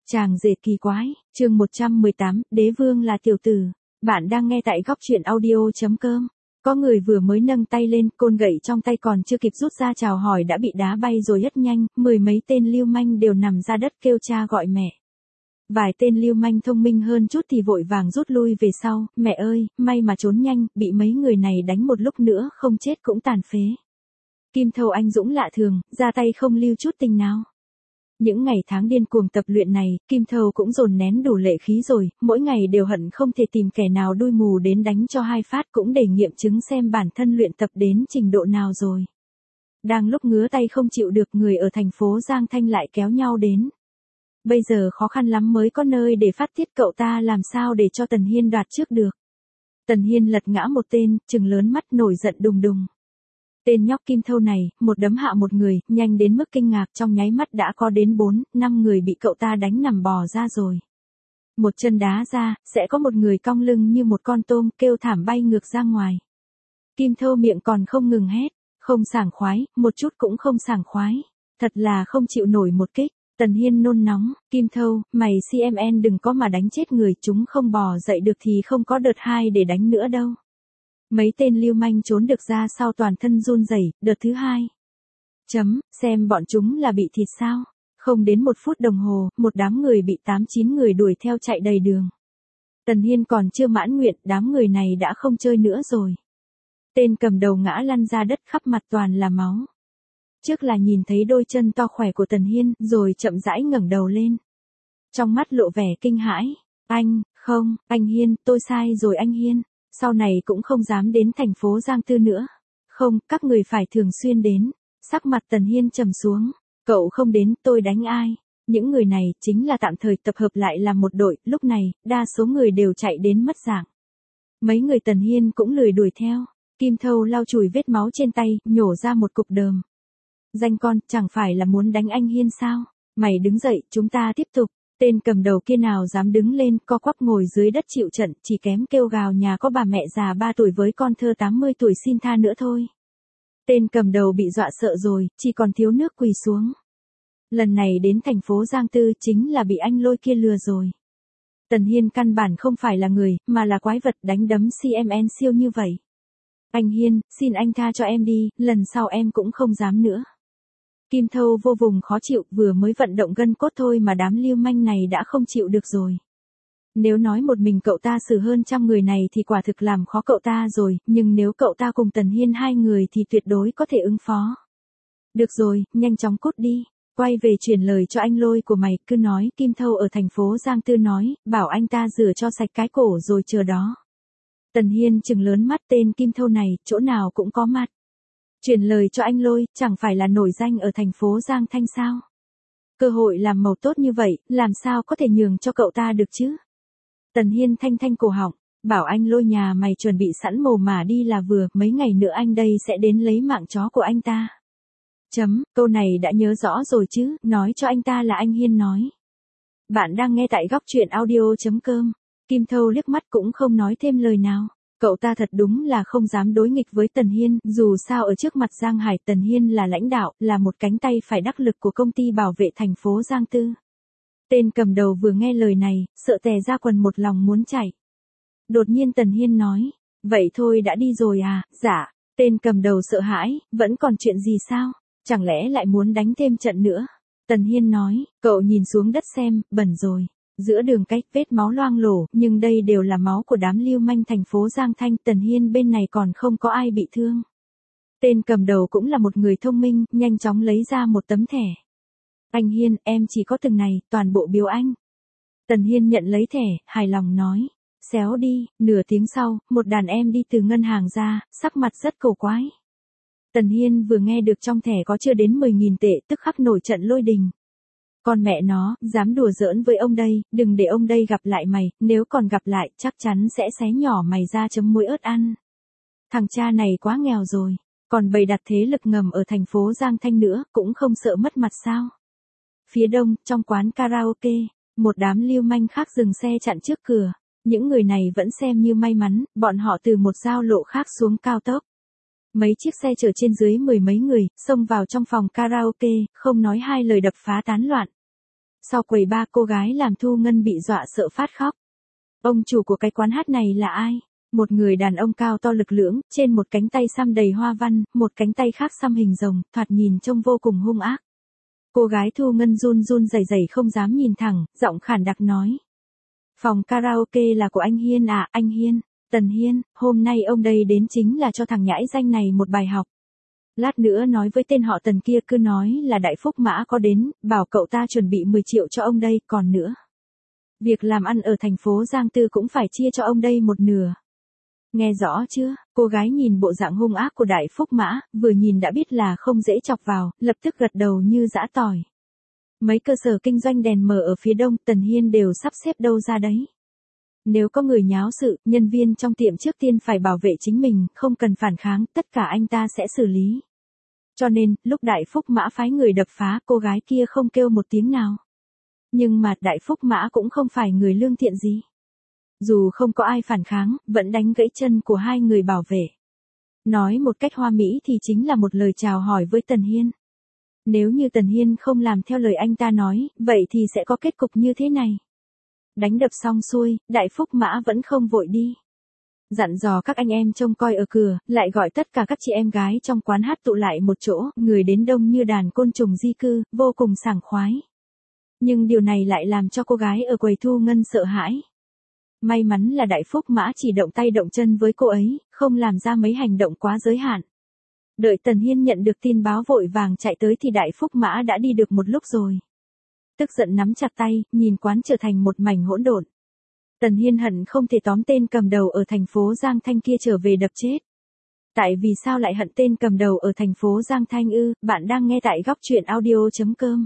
Chàng rể kỳ quái, chương 118, đế vương là tiểu tử. Bạn đang nghe tại góc truyện audio.com. Có người vừa mới nâng tay lên, côn gậy trong tay còn chưa kịp rút ra chào hỏi đã bị đá bay rồi rất nhanh, mười mấy tên lưu manh đều nằm ra đất kêu cha gọi mẹ. Vài tên lưu manh thông minh hơn chút thì vội vàng rút lui về sau, mẹ ơi, may mà trốn nhanh, bị mấy người này đánh một lúc nữa không chết cũng tàn phế. Kim Thâu anh dũng lạ thường, ra tay không lưu chút tình nào. Những ngày tháng điên cuồng tập luyện này, Kim Thâu cũng dồn nén đủ lệ khí rồi, mỗi ngày đều hận không thể tìm kẻ nào đuôi mù đến đánh cho hai phát cũng để nghiệm chứng xem bản thân luyện tập đến trình độ nào rồi. Đang lúc ngứa tay không chịu được, người ở thành phố Giang Thanh lại kéo nhau đến. Bây giờ khó khăn lắm mới có nơi để phát tiết, cậu ta làm sao để cho Tần Hiên đoạt trước được. Tần Hiên lật ngã một tên, trừng lớn mắt nổi giận đùng đùng. Tên nhóc Kim Thâu này, một đấm hạ một người, nhanh đến mức kinh ngạc, trong nháy mắt đã có đến 4-5 người bị cậu ta đánh nằm bò ra rồi. Một chân đá ra, sẽ có một người cong lưng như một con tôm, kêu thảm bay ngược ra ngoài. Kim Thâu miệng còn không ngừng hét, không sảng khoái, một chút cũng không sảng khoái. Thật là không chịu nổi một kích. Tần Hiên nôn nóng, Kim Thâu, mày CMN đừng có mà đánh chết người, chúng không bò dậy được thì không có đợt 2 để đánh nữa đâu. Mấy tên lưu manh trốn được ra sau toàn thân run rẩy, đợt thứ 2. Xem bọn chúng là bị thịt sao? Không đến 1 phút đồng hồ, một đám người bị 8-9 người đuổi theo chạy đầy đường. Tần Hiên còn chưa mãn nguyện, đám người này đã không chơi nữa rồi. Tên cầm đầu ngã lăn ra đất, khắp mặt toàn là máu. Trước là nhìn thấy đôi chân to khỏe của Tần Hiên, rồi chậm rãi ngẩng đầu lên. Trong mắt lộ vẻ kinh hãi. Anh Hiên, tôi sai rồi anh Hiên. Sau này cũng không dám đến thành phố Giang Tư nữa. Không, các người phải thường xuyên đến. Sắc mặt Tần Hiên trầm xuống. Cậu không đến, tôi đánh ai? Những người này chính là tạm thời tập hợp lại làm một đội, lúc này, đa số người đều chạy đến mất dạng. Mấy người Tần Hiên cũng lười đuổi theo. Kim Thâu lau chùi vết máu trên tay, nhổ ra một cục đờm. Danh con, chẳng phải là muốn đánh anh Hiên sao? Mày đứng dậy, chúng ta tiếp tục. Tên cầm đầu kia nào dám đứng lên, co quắp ngồi dưới đất chịu trận, chỉ kém kêu gào nhà có bà mẹ già 3 tuổi với con thơ 80 tuổi xin tha nữa thôi. Tên cầm đầu bị dọa sợ rồi, chỉ còn thiếu nước quỳ xuống. Lần này đến thành phố Giang Tư chính là bị anh Lôi kia lừa rồi. Tần Hiên căn bản không phải là người, mà là quái vật đánh đấm CMN siêu như vậy. Anh Hiên, xin anh tha cho em đi, lần sau em cũng không dám nữa. Kim Thâu vô vùng khó chịu, vừa mới vận động gân cốt thôi mà đám lưu manh này đã không chịu được rồi. Nếu nói một mình cậu ta xử hơn 100 người này thì quả thực làm khó cậu ta rồi, nhưng nếu cậu ta cùng Tần Hiên 2 người thì tuyệt đối có thể ứng phó. Được rồi, nhanh chóng cút đi, quay về truyền lời cho anh Lôi của mày, cứ nói Kim Thâu ở thành phố Giang Tư nói, bảo anh ta rửa cho sạch cái cổ rồi chờ đó. Tần Hiên trừng lớn mắt, tên Kim Thâu này, chỗ nào cũng có mặt. Truyền lời cho anh Lôi, chẳng phải là nổi danh ở thành phố Giang Thanh sao? Cơ hội làm màu tốt như vậy, làm sao có thể nhường cho cậu ta được chứ? Tần Hiên thanh cổ họng, bảo anh Lôi nhà mày chuẩn bị sẵn mồ mả đi là vừa, mấy ngày nữa anh đây sẽ đến lấy mạng chó của anh ta. Câu này đã nhớ rõ rồi chứ, nói cho anh ta là anh Hiên nói. Bạn đang nghe tại góc truyện audio.com. Kim Thâu liếc mắt cũng không nói thêm lời nào. Cậu ta thật đúng là không dám đối nghịch với Tần Hiên, dù sao ở trước mặt Giang Hải Tần Hiên là lãnh đạo, là một cánh tay phải đắc lực của công ty bảo vệ thành phố Giang Tư. Tên cầm đầu vừa nghe lời này, sợ tè ra quần, một lòng muốn chạy. Đột nhiên Tần Hiên nói, vậy thôi đã đi rồi à? Dạ. Tên cầm đầu sợ hãi, vẫn còn chuyện gì sao? Chẳng lẽ lại muốn đánh thêm trận nữa? Tần Hiên nói, cậu nhìn xuống đất xem, bẩn rồi. Giữa đường cách vết máu loang lổ, nhưng đây đều là máu của đám lưu manh thành phố Giang Thanh. Tần Hiên bên này còn không có ai bị thương. Tên cầm đầu cũng là một người thông minh, nhanh chóng lấy ra một tấm thẻ. Anh Hiên, em chỉ có từng này, toàn bộ biếu anh. Tần Hiên nhận lấy thẻ, hài lòng nói. Xéo đi. Nửa tiếng sau, một đàn em đi từ ngân hàng ra, sắc mặt rất cổ quái. Tần Hiên vừa nghe được trong thẻ có chưa đến 10.000 tệ, tức khắc nổi trận lôi đình. Con mẹ nó, dám đùa giỡn với ông đây, đừng để ông đây gặp lại mày, nếu còn gặp lại, chắc chắn sẽ xé nhỏ mày ra chấm muối ớt ăn. Thằng cha này quá nghèo rồi, còn bày đặt thế lực ngầm ở thành phố Giang Thanh nữa, cũng không sợ mất mặt sao. Phía đông, trong quán karaoke, một đám lưu manh khác dừng xe chặn trước cửa. Những người này vẫn xem như may mắn, bọn họ từ một giao lộ khác xuống cao tốc. Mấy chiếc xe chở trên dưới 10 mấy người, xông vào trong phòng karaoke, không nói hai lời đập phá tán loạn. Sau quầy ba cô gái làm thu ngân bị dọa sợ phát khóc. Ông chủ của cái quán hát này là ai? Một người đàn ông cao to lực lưỡng, trên một cánh tay xăm đầy hoa văn, một cánh tay khác xăm hình rồng, thoạt nhìn trông vô cùng hung ác. Cô gái thu ngân run run rẩy rẩy không dám nhìn thẳng, giọng khản đặc nói. Phòng karaoke là của anh Hiên à, anh Hiên, Tần Hiên, hôm nay ông đây đến chính là cho thằng nhãi danh này một bài học. Lát nữa nói với tên họ Tần kia cứ nói là Đại Phúc Mã có đến, bảo cậu ta chuẩn bị 10 triệu cho ông đây, còn nữa. Việc làm ăn ở thành phố Giang Tư cũng phải chia cho ông đây một nửa. Nghe rõ chưa? Cô gái nhìn bộ dạng hung ác của Đại Phúc Mã, vừa nhìn đã biết là không dễ chọc vào, lập tức gật đầu như giã tỏi. Mấy cơ sở kinh doanh đèn mờ ở phía đông Tần Hiên đều sắp xếp đâu ra đấy. Nếu có người nháo sự, nhân viên trong tiệm trước tiên phải bảo vệ chính mình, không cần phản kháng, tất cả anh ta sẽ xử lý. Cho nên, lúc Đại Phúc Mã phái người đập phá, cô gái kia không kêu một tiếng nào. Nhưng mà Đại Phúc Mã cũng không phải người lương thiện gì. Dù không có ai phản kháng, vẫn đánh gãy chân của hai người bảo vệ. Nói một cách hoa mỹ thì chính là một lời chào hỏi với Tần Hiên. Nếu như Tần Hiên không làm theo lời anh ta nói, vậy thì sẽ có kết cục như thế này. Đánh đập xong xuôi, Đại Phúc Mã vẫn không vội đi. Dặn dò các anh em trông coi ở cửa, lại gọi tất cả các chị em gái trong quán hát tụ lại một chỗ, người đến đông như đàn côn trùng di cư, vô cùng sảng khoái. Nhưng điều này lại làm cho cô gái ở quầy thu ngân sợ hãi. May mắn là Đại Phúc Mã chỉ động tay động chân với cô ấy, không làm ra mấy hành động quá giới hạn. Đợi Tần Hiên nhận được tin báo vội vàng chạy tới thì Đại Phúc Mã đã đi được một lúc rồi. Tức giận nắm chặt tay, nhìn quán trở thành một mảnh hỗn độn. Tần Hiên hận không thể tóm tên cầm đầu ở thành phố Giang Thanh kia trở về đập chết. Tại vì sao lại hận tên cầm đầu ở thành phố Giang Thanh ư? Bạn đang nghe tại góc truyện audio.com.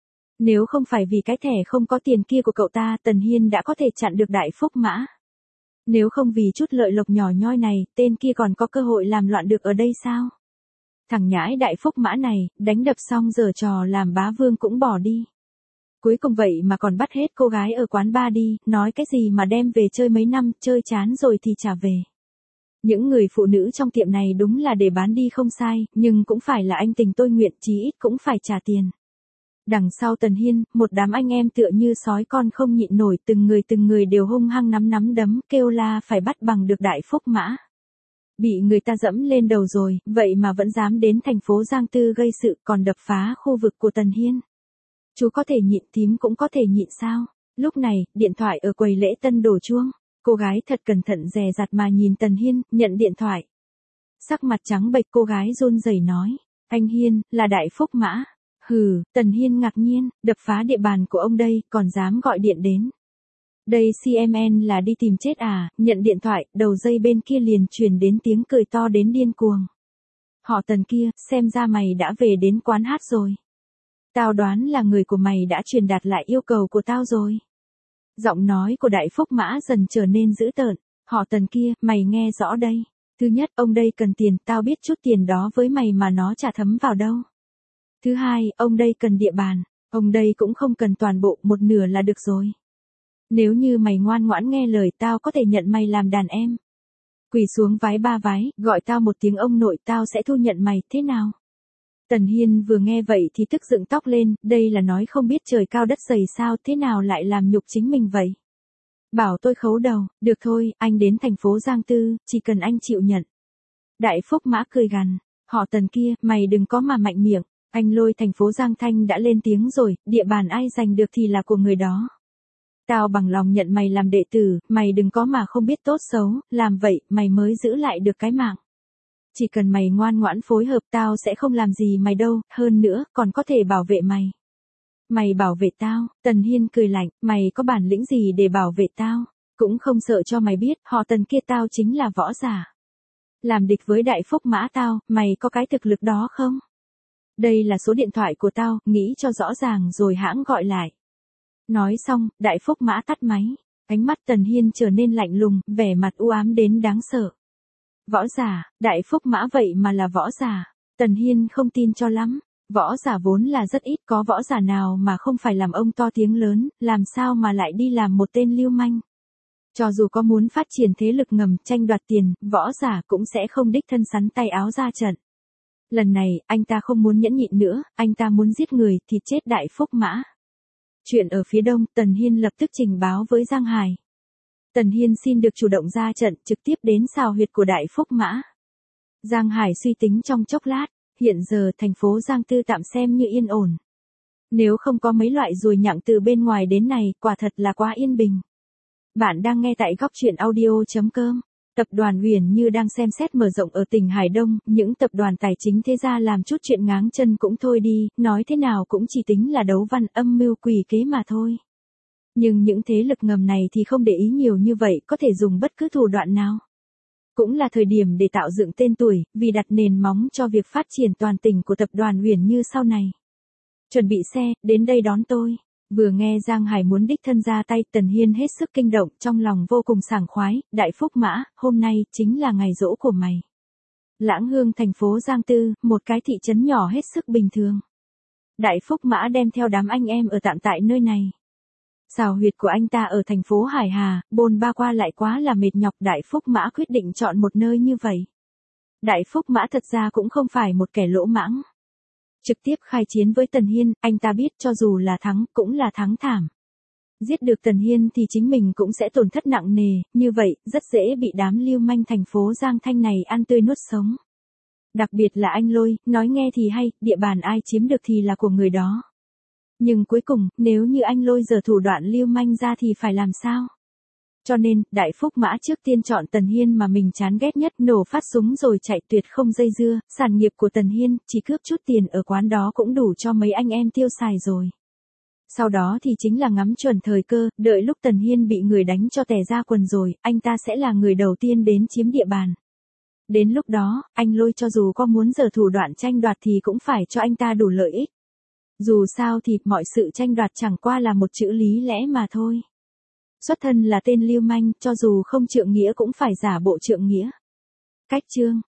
Nếu không phải vì cái thẻ không có tiền kia của cậu ta, Tần Hiên đã có thể chặn được Đại Phúc Mã. Nếu không vì chút lợi lộc nhỏ nhoi này, tên kia còn có cơ hội làm loạn được ở đây sao? Thằng nhãi Đại Phúc Mã này, đánh đập xong giở trò làm bá vương cũng bỏ đi. Cuối cùng vậy mà còn bắt hết cô gái ở quán bar đi, nói cái gì mà đem về chơi mấy năm, chơi chán rồi thì trả về. Những người phụ nữ trong tiệm này đúng là để bán đi không sai, nhưng cũng phải là anh tình tôi nguyện, chí ít cũng phải trả tiền. Đằng sau Tần Hiên, một đám anh em tựa như sói con không nhịn nổi, từng người đều hung hăng nắm đấm, kêu la phải bắt bằng được Đại Phúc Mã. Bị người ta dẫm lên đầu rồi, vậy mà vẫn dám đến thành phố Giang Tư gây sự, còn đập phá khu vực của Tần Hiên. Chú có thể nhịn, thím cũng có thể nhịn sao? Lúc này, điện thoại ở quầy lễ tân đổ chuông. Cô gái thật cẩn thận dè dặt mà nhìn Tần Hiên, nhận điện thoại. Sắc mặt trắng bệch, cô gái run rẩy nói. Anh Hiên, là Đại Phúc Mã. Hừ, Tần Hiên ngạc nhiên, đập phá địa bàn của ông đây, còn dám gọi điện đến. Đây CMN là đi tìm chết à? Nhận điện thoại, đầu dây bên kia liền truyền đến tiếng cười to đến điên cuồng. Họ Tần kia, xem ra mày đã về đến quán hát rồi. Tao đoán là người của mày đã truyền đạt lại yêu cầu của tao rồi. Giọng nói của Đại Phúc Mã dần trở nên dữ tợn. Họ Tần kia, mày nghe rõ đây. Thứ nhất, ông đây cần tiền, tao biết chút tiền đó với mày mà nó chả thấm vào đâu. Thứ hai, ông đây cần địa bàn. Ông đây cũng không cần toàn bộ, một nửa là được rồi. Nếu như mày ngoan ngoãn nghe lời, tao có thể nhận mày làm đàn em. Quỳ xuống vái ba vái, gọi tao một tiếng ông nội, tao sẽ thu nhận mày, thế nào? Tần Hiên vừa nghe vậy thì tức dựng tóc lên, đây là nói không biết trời cao đất dày sao, thế nào lại làm nhục chính mình vậy? Bảo tôi khấu đầu, được thôi, anh đến thành phố Giang Tư, chỉ cần anh chịu nhận. Đại Phúc Mã cười gằn, họ Tần kia, mày đừng có mà mạnh miệng, anh Lôi thành phố Giang Thanh đã lên tiếng rồi, địa bàn ai giành được thì là của người đó. Tao bằng lòng nhận mày làm đệ tử, mày đừng có mà không biết tốt xấu, làm vậy, mày mới giữ lại được cái mạng. Chỉ cần mày ngoan ngoãn phối hợp tao sẽ không làm gì mày đâu, hơn nữa, còn có thể bảo vệ mày. Mày bảo vệ tao, Tần Hiên cười lạnh, mày có bản lĩnh gì để bảo vệ tao, cũng không sợ cho mày biết, họ Tần kia tao chính là võ giả. Làm địch với Đại Phúc Mã tao, mày có cái thực lực đó không? Đây là số điện thoại của tao, nghĩ cho rõ ràng rồi hãng gọi lại. Nói xong, Đại Phúc Mã tắt máy, ánh mắt Tần Hiên trở nên lạnh lùng, vẻ mặt u ám đến đáng sợ. Võ giả, Đại Phúc Mã vậy mà là võ giả. Tần Hiên không tin cho lắm. Võ giả vốn là rất ít, có võ giả nào mà không phải làm ông to tiếng lớn, làm sao mà lại đi làm một tên lưu manh. Cho dù có muốn phát triển thế lực ngầm, tranh đoạt tiền, võ giả cũng sẽ không đích thân sắn tay áo ra trận. Lần này, anh ta không muốn nhẫn nhịn nữa, anh ta muốn giết người thì chết Đại Phúc Mã. Chuyện ở phía đông, Tần Hiên lập tức trình báo với Giang Hải. Tần Hiên xin được chủ động ra trận, trực tiếp đến xào huyệt của Đại Phúc Mã. Giang Hải suy tính trong chốc lát, hiện giờ thành phố Giang Tư tạm xem như yên ổn. Nếu không có mấy loại ruồi nhặng từ bên ngoài đến này, quả thật là quá yên bình. Bạn đang nghe tại góc chuyện audio.com. Tập đoàn Uyển Như đang xem xét mở rộng ở tỉnh Hải Đông, những tập đoàn tài chính thế gia làm chút chuyện ngáng chân cũng thôi đi, nói thế nào cũng chỉ tính là đấu văn âm mưu quỷ kế mà thôi. Nhưng những thế lực ngầm này thì không để ý nhiều như vậy, có thể dùng bất cứ thủ đoạn nào. Cũng là thời điểm để tạo dựng tên tuổi, vì đặt nền móng cho việc phát triển toàn tỉnh của tập đoàn Uyển Như sau này. Chuẩn bị xe, đến đây đón tôi. Vừa nghe Giang Hải muốn đích thân ra tay, Tần Hiên hết sức kinh động, trong lòng vô cùng sảng khoái. Đại Phúc Mã, hôm nay chính là ngày giỗ của mày. Lãng Hương thành phố Giang Tư, một cái thị trấn nhỏ hết sức bình thường. Đại Phúc Mã đem theo đám anh em ở tạm tại nơi này. Xào huyệt của anh ta ở thành phố Hải Hà, bôn ba qua lại quá là mệt nhọc. Đại Phúc Mã quyết định chọn một nơi như vậy. Đại Phúc Mã thật ra cũng không phải một kẻ lỗ mãng. Trực tiếp khai chiến với Tần Hiên, anh ta biết cho dù là thắng, cũng là thắng thảm. Giết được Tần Hiên thì chính mình cũng sẽ tổn thất nặng nề, như vậy, rất dễ bị đám lưu manh thành phố Giang Thanh này ăn tươi nuốt sống. Đặc biệt là anh Lôi, nói nghe thì hay, địa bàn ai chiếm được thì là của người đó. Nhưng cuối cùng, nếu như anh Lôi giở thủ đoạn lưu manh ra thì phải làm sao? Cho nên, Đại Phúc Mã trước tiên chọn Tần Hiên mà mình chán ghét nhất, nổ phát súng rồi chạy tuyệt không dây dưa. Sản nghiệp của Tần Hiên, chỉ cướp chút tiền ở quán đó cũng đủ cho mấy anh em tiêu xài rồi. Sau đó thì chính là ngắm chuẩn thời cơ, đợi lúc Tần Hiên bị người đánh cho tè ra quần rồi, anh ta sẽ là người đầu tiên đến chiếm địa bàn. Đến lúc đó, anh Lôi cho dù có muốn giở thủ đoạn tranh đoạt thì cũng phải cho anh ta đủ lợi ích. Dù sao thì, mọi sự tranh đoạt chẳng qua là một chữ lý lẽ mà thôi. Xuất thân là tên lưu manh, cho dù không trượng nghĩa cũng phải giả bộ trượng nghĩa. Cách chương